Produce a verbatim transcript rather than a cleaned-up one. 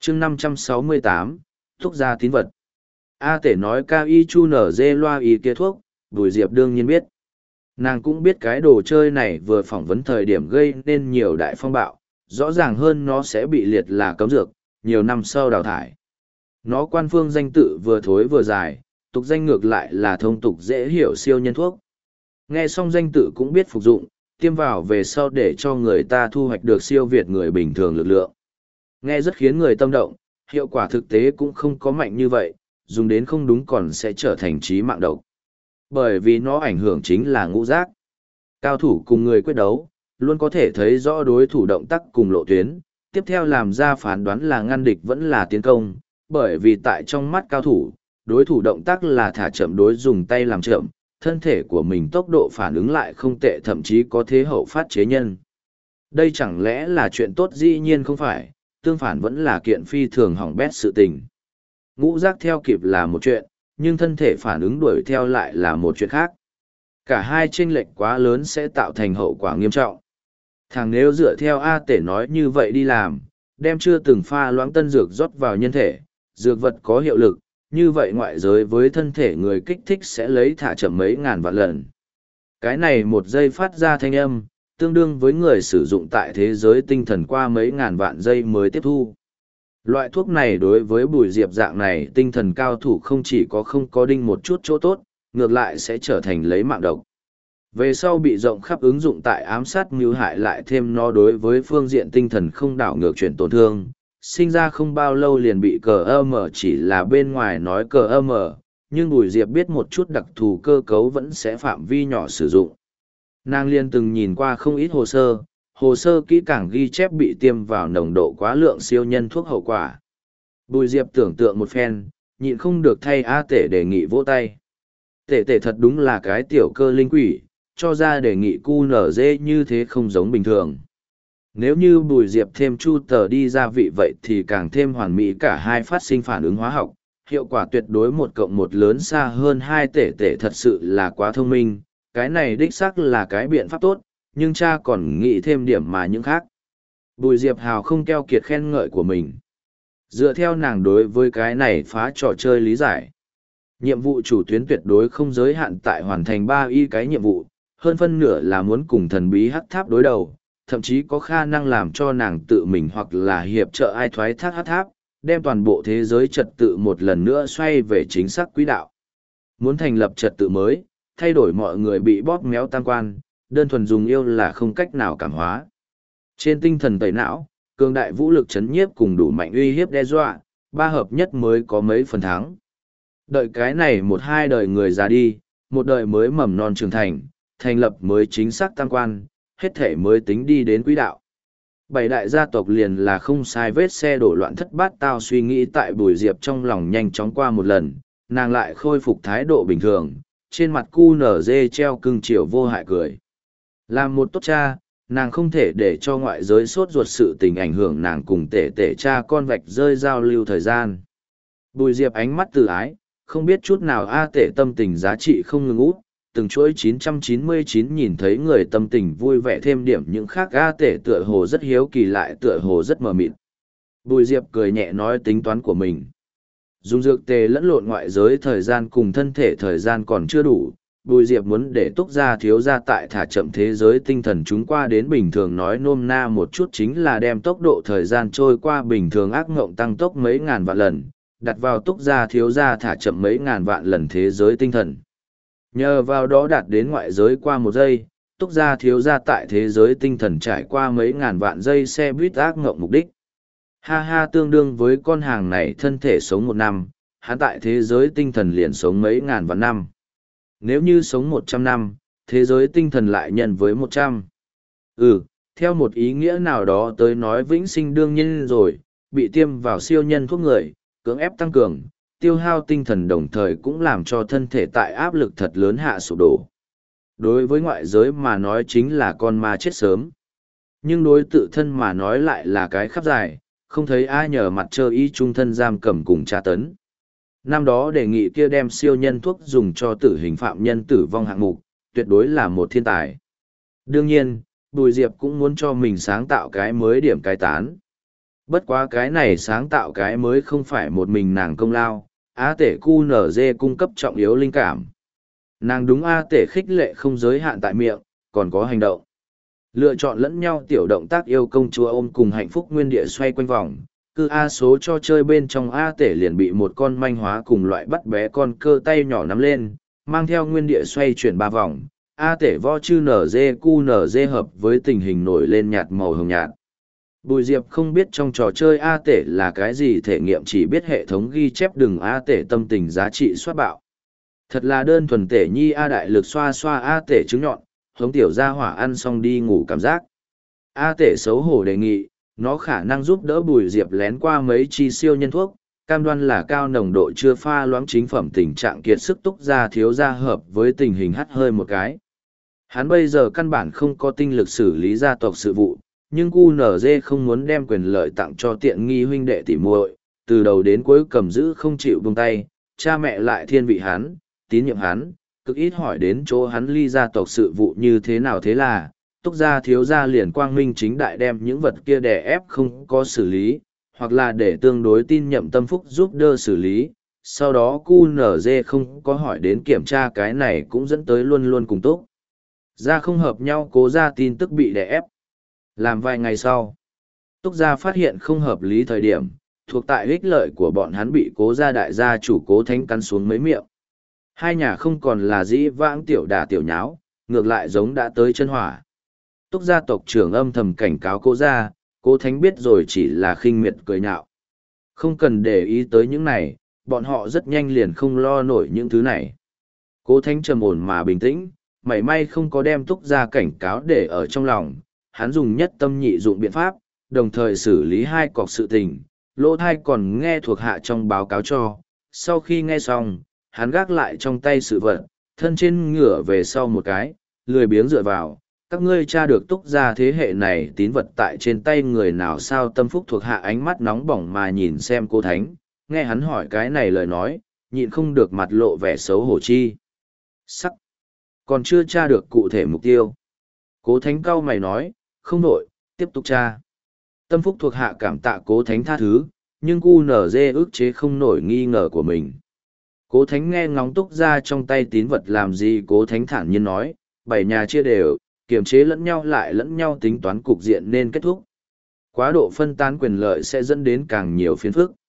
chương năm trăm sáu mươi tám, thuốc gia tín vật. A tể nói cao y chu nở dê loa y kia thuốc, Bùi Diệp đương nhiên biết. Nàng cũng biết cái đồ chơi này vừa phỏng vấn thời điểm gây nên nhiều đại phong bạo, rõ ràng hơn nó sẽ bị liệt là cấm dược, nhiều năm sau đào thải. Nó quan phương danh tự vừa thối vừa dài, tục danh ngược lại là thông tục dễ hiểu siêu nhân thuốc. Nghe xong danh tự cũng biết phục dụng, tiêm vào về sau để cho người ta thu hoạch được siêu việt người bình thường lực lượng. Nghe rất khiến người tâm động, hiệu quả thực tế cũng không có mạnh như vậy, dùng đến không đúng còn sẽ trở thành chí mạng độc. Bởi vì nó ảnh hưởng chính là ngũ giác. Cao thủ cùng người quyết đấu, luôn có thể thấy rõ đối thủ động tác cùng lộ tuyến, tiếp theo làm ra phán đoán là ngăn địch vẫn là tiến công, bởi vì tại trong mắt cao thủ, đối thủ động tác là thả chậm đối dùng tay làm chậm, thân thể của mình tốc độ phản ứng lại không tệ, thậm chí có thế hậu phát chế nhân. Đây chẳng lẽ là chuyện tốt? Dĩ nhiên không phải, tương phản vẫn là kiện phi thường hỏng bét sự tình. Ngũ giác theo kịp là một chuyện, nhưng thân thể phản ứng đuổi theo lại là một chuyện khác. Cả hai chênh lệch quá lớn sẽ tạo thành hậu quả nghiêm trọng. Thằng nếu dựa theo A Tể nói như vậy đi làm, đem chưa từng pha loãng tân dược rót vào nhân thể, dược vật có hiệu lực, như vậy ngoại giới với thân thể người kích thích sẽ lấy thả chậm mấy ngàn vạn lần. Cái này một giây phát ra thanh âm, tương đương với người sử dụng tại thế giới tinh thần qua mấy ngàn vạn giây mới tiếp thu. Loại thuốc này đối với Bùi Diệp dạng này tinh thần cao thủ không chỉ có không có đinh một chút chỗ tốt, ngược lại sẽ trở thành lấy mạng độc. Về sau bị rộng khắp ứng dụng tại ám sát mưu hại, lại thêm nó đối với phương diện tinh thần không đảo ngược chuyển tổn thương, sinh ra không bao lâu liền bị cờ âm chỉ là bên ngoài nói cờ âm, nhưng Bùi Diệp biết một chút đặc thù cơ cấu vẫn sẽ phạm vi nhỏ sử dụng. Nàng liên từng nhìn qua không ít hồ sơ, hồ sơ kỹ càng ghi chép bị tiêm vào nồng độ quá lượng siêu nhân thuốc hậu quả. Bùi Diệp tưởng tượng một phen, nhịn không được thay A Tể đề nghị vỗ tay. Tể tể thật đúng là cái tiểu cơ linh quỷ, cho ra đề nghị cu nở dê như thế không giống bình thường. Nếu như Bùi Diệp thêm chu tờ đi gia vị vậy thì càng thêm hoàn mỹ, cả hai phát sinh phản ứng hóa học, hiệu quả tuyệt đối một cộng một lớn xa hơn hai. Tể tể thật sự là quá thông minh, cái này đích xác là cái biện pháp tốt, nhưng cha còn nghĩ thêm điểm mà những khác. Bùi Diệp hào không keo kiệt khen ngợi của mình. Dựa theo nàng đối với cái này phá trò chơi lý giải, nhiệm vụ chủ tuyến tuyệt đối không giới hạn tại hoàn thành ba y cái nhiệm vụ, hơn phân nửa là muốn cùng thần bí hắc tháp đối đầu, thậm chí có khả năng làm cho nàng tự mình hoặc là hiệp trợ ai thoái thác hắc tháp, đem toàn bộ thế giới trật tự một lần nữa xoay về chính xác quỹ đạo. Muốn thành lập trật tự mới, thay đổi mọi người bị bóp méo tam quan, đơn thuần dùng yêu là không cách nào cảm hóa. Trên tinh thần tẩy não, cường đại vũ lực chấn nhiếp cùng đủ mạnh uy hiếp đe dọa, ba hợp nhất mới có mấy phần thắng. Đợi cái này một hai đời người già đi, một đời mới mầm non trưởng thành, thành lập mới chính xác tam quan, hết thể mới tính đi đến quỹ đạo. Bảy đại gia tộc liền là không sai, vết xe đổ loạn thất bát tao suy nghĩ tại Bùi Diệp trong lòng nhanh chóng qua một lần, nàng lại khôi phục thái độ bình thường, trên mặt cu nở dê treo cưng chiều vô hại cười. Làm một tốt cha, nàng không thể để cho ngoại giới sốt ruột sự tình ảnh hưởng nàng cùng tể tể cha con vạch rơi giao lưu thời gian. Bùi Diệp ánh mắt từ ái, không biết chút nào A Tể tâm tình giá trị không ngừng út, từng chuỗi chín trăm chín mươi chín nhìn thấy người tâm tình vui vẻ thêm điểm những khác. A Tể tựa hồ rất hiếu kỳ lại tựa hồ rất mờ mịt. Bùi Diệp cười nhẹ nói tính toán của mình. Dùng dược tề lẫn lộn ngoại giới thời gian cùng thân thể thời gian còn chưa đủ, Bùi Diệp muốn để túc gia thiếu gia tại thả chậm thế giới tinh thần chúng qua đến bình thường, nói nôm na một chút chính là đem tốc độ thời gian trôi qua bình thường ác ngộng tăng tốc mấy ngàn vạn lần, đặt vào túc gia thiếu gia thả chậm mấy ngàn vạn lần thế giới tinh thần. Nhờ vào đó đạt đến ngoại giới qua một giây, túc gia thiếu gia tại thế giới tinh thần trải qua mấy ngàn vạn giây xe buýt ác ngộng mục đích. Ha ha, tương đương với con hàng này thân thể sống một năm, hắn tại thế giới tinh thần liền sống mấy ngàn vạn năm. Nếu như sống một trăm năm, thế giới tinh thần lại nhân với một trăm. Ừ, theo một ý nghĩa nào đó tới nói vĩnh sinh đương nhiên rồi, bị tiêm vào siêu nhân thuốc người, cưỡng ép tăng cường, tiêu hao tinh thần đồng thời cũng làm cho thân thể tại áp lực thật lớn hạ sụp đổ. Đối với ngoại giới mà nói chính là con ma chết sớm. Nhưng đối tự thân mà nói lại là cái khắp dài, không thấy ai nhờ mặt trơ y trung thân giam cầm cùng tra tấn. Năm đó đề nghị kia đem siêu nhân thuốc dùng cho tử hình phạm nhân tử vong hạng mục, tuyệt đối là một thiên tài. Đương nhiên, Bùi Diệp cũng muốn cho mình sáng tạo cái mới điểm cai tán. Bất quá cái này sáng tạo cái mới không phải một mình nàng công lao, A tể cu nở dê cung cấp trọng yếu linh cảm. Nàng đúng A tể khích lệ không giới hạn tại miệng, còn có hành động. Lựa chọn lẫn nhau tiểu động tác yêu công chúa ôm cùng hạnh phúc nguyên địa xoay quanh vòng, cứ A số cho chơi bên trong A tể liền bị một con manh hóa cùng loại bắt bé con cơ tay nhỏ nắm lên, mang theo nguyên địa xoay chuyển ba vòng. A tể vo chư nở dê cu nở dê hợp với tình hình nổi lên nhạt màu hồng nhạt. Bùi Diệp không biết trong trò chơi A tể là cái gì, thể nghiệm chỉ biết hệ thống ghi chép đừng A tể tâm tình giá trị soát bạo. Thật là đơn thuần tể nhi A đại lực xoa xoa A tể trứng nhọn, hống tiểu ra hỏa ăn xong đi ngủ cảm giác. A tể xấu hổ đề nghị, nó khả năng giúp đỡ Bùi Diệp lén qua mấy chi siêu nhân thuốc, cam đoan là cao nồng độ chưa pha loãng chính phẩm tình trạng kiệt sức túc ra thiếu ra hợp với tình hình hắt hơi một cái. Hắn bây giờ căn bản không có tinh lực xử lý gia tộc sự vụ, nhưng cu nở dê không muốn đem quyền lợi tặng cho tiện nghi huynh đệ tỉ muội, từ đầu đến cuối cầm giữ không chịu buông tay, cha mẹ lại thiên vị hắn, tín nhiệm hắn, cực ít hỏi đến chỗ hắn ly gia tộc sự vụ như thế nào. Thế là túc gia thiếu gia liền quang minh chính đại đem những vật kia đè ép không có xử lý, hoặc là để tương đối tin nhậm tâm phúc giúp đỡ xử lý, sau đó cu nở dê không có hỏi đến kiểm tra, cái này cũng dẫn tới luôn luôn cùng túc gia không hợp nhau, cố gia tin tức bị đè ép. Làm vài ngày sau, túc gia phát hiện không hợp lý thời điểm, thuộc tại ích lợi của bọn hắn bị cố gia đại gia chủ Cố Thánh cắn xuống mấy miệng. Hai nhà không còn là dĩ vãng tiểu đà tiểu nháo, ngược lại giống đã tới chân hỏa. Túc gia tộc trưởng âm thầm cảnh cáo Cố gia, Cố Thánh biết rồi chỉ là khinh miệt cười nhạo. Không cần để ý tới những này, bọn họ rất nhanh liền không lo nổi những thứ này. Cố Thánh trầm ổn mà bình tĩnh, mảy may không có đem Túc gia cảnh cáo để ở trong lòng. Hắn dùng nhất tâm nhị dụng biện pháp, đồng thời xử lý hai cọc sự tình, lỗ thai còn nghe thuộc hạ trong báo cáo cho. Sau khi nghe xong, hắn gác lại trong tay sự vật, thân trên ngửa về sau một cái, lười biếng dựa vào. Các ngươi tra được Túc gia thế hệ này tín vật tại trên tay người nào sao? Tâm phúc thuộc hạ ánh mắt nóng bỏng mà nhìn xem Cố Thánh, nghe hắn hỏi cái này lời nói, nhịn không được mặt lộ vẻ xấu hổ chi sắc. Còn chưa tra được cụ thể mục tiêu. Cố Thánh cau mày nói, không nổi, tiếp tục tra. Tâm phúc thuộc hạ cảm tạ Cố Thánh tha thứ, nhưng cu nở dê ức chế không nổi nghi ngờ của mình. Cố Thánh nghe ngóng Túc gia trong tay tín vật làm gì, Cố Thánh thản nhiên nói, bảy nhà chia đều, kiềm chế lẫn nhau lại lẫn nhau tính toán cục diện nên kết thúc. Quá độ phân tán quyền lợi sẽ dẫn đến càng nhiều phiền phức.